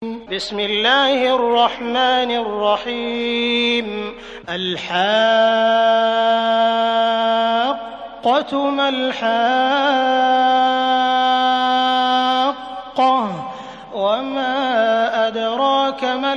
بسم الله الرحمن الرحيم. الحاقة ما الحاقة وما أدراك ما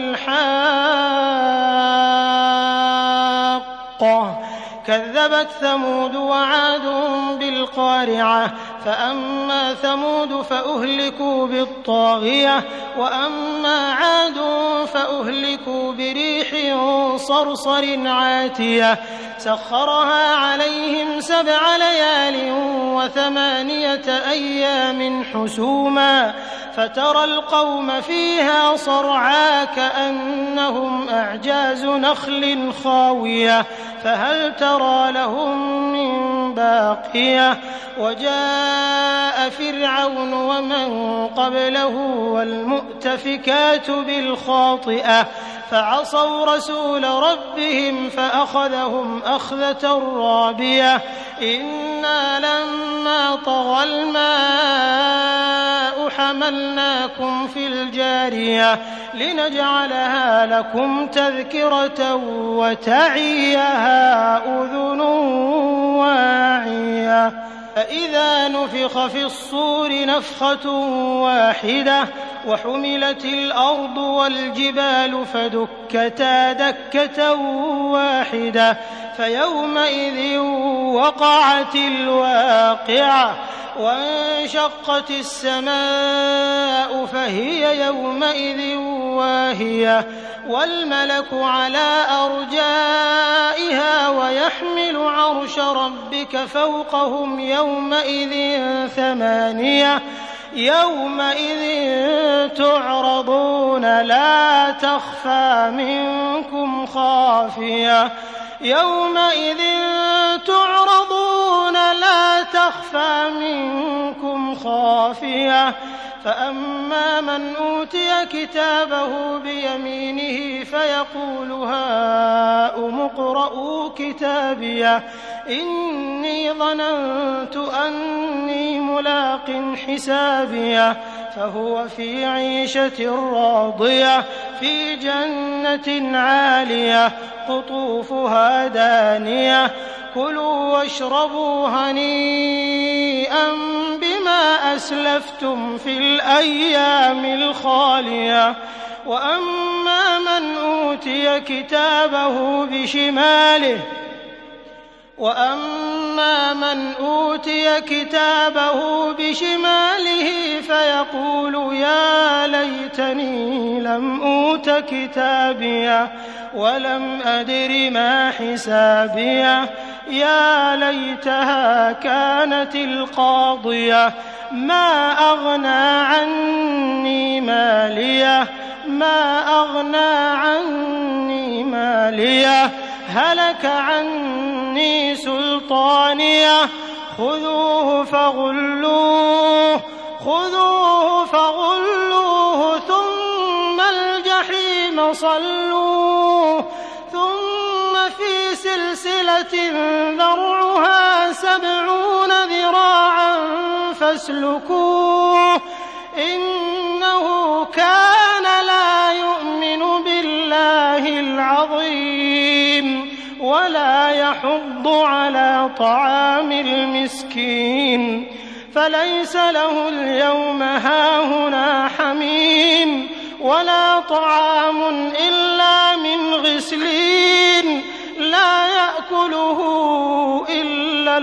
الحاقة كذبت ثمود وعاد بالقارعة فأما ثمود فأهلكوا بالطاغية وأما عاد فأهلكوا بريح صرصر عاتية سخرها عليهم 7 ليال و8 أيام حسوما فترى القوم فيها صرعى كأنهم أعجاز نخل خاوية فهل ترى لهم من باقية وجاء فرعون ومن قبله والمؤتفكات بالخاطئة فعصوا رسول ربهم فأخذهم أخذة رابية إنا لما طغى الماء حملناكم في الجارية لنجعلها لكم تذكرة وتعيها أذن واعية فإذا نفخ في الصور نفخة واحدة وحملت الأرض والجبال فدكتا دكة واحدة فيومئذ وقعت الواقعة وانشقت السماء فهي يومئذ واهية والملك على أرجائها ويحمل عرش ربك فوقهم يومئذ 8 يومئذ تعرضون لا تخفى منكم خافية يومئذ تعرضون لا تخفى منكم خافية فأما من أوتي كتابه بيمينه فيقول هاؤم اقرءوا كتابيه إني ظننت أني ملاق حسابيه فهو في عيشة راضية في جنة عالية قطوفها دانية كلوا واشربوا هنيئا بما أسلفتم في الأيام الخالية وأما من أوتي كتابه بشماله فيقول يا ليتني لم أوت كتابيه ولم أدر ما حسابيه يا ليتها كانت القاضية ما أغنى عني ماليه هلك عني سلطانيه خذوه فغلوه ثم الجحيم صلوه ثم في سلسلة ذرعها 70 ذراعا فاسلكوه إنه كان لا يؤمن بالله العظيم ولا يحض على طعام المسكين فليس له اليوم هاهنا حميم ولا طعام إلا من غسلين لا يأكله إلا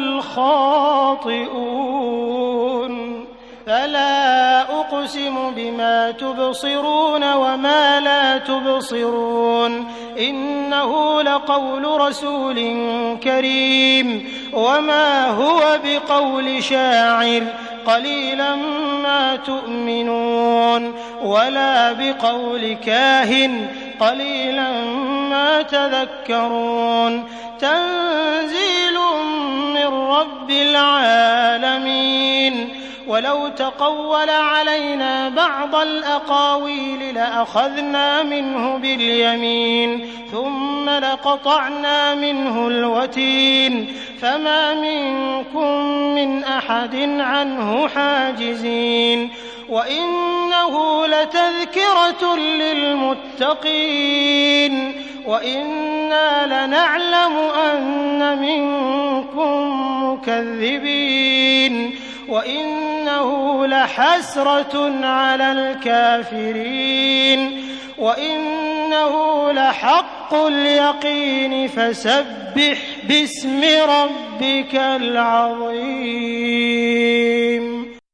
الخاطئون فلا أقسم بما تبصرون وما لا تبصرون إنه لقول رسول كريم وما هو بقول شاعر قليلا ما تؤمنون ولا بقول كاهن قليلا ما تذكرون تنزيل من رب العالمين ولو تقول علينا بعض الأقاويل لأخذنا منه باليمين ثم لقطعنا منه الوتين فما منكم من أحد عنه حاجزين وإنه لتذكرة للمتقين وإنا لنعلم أن منكم مكذبين وإنه لحسرة على الكافرين وإنه لحق اليقين فسبح باسم ربك العظيم.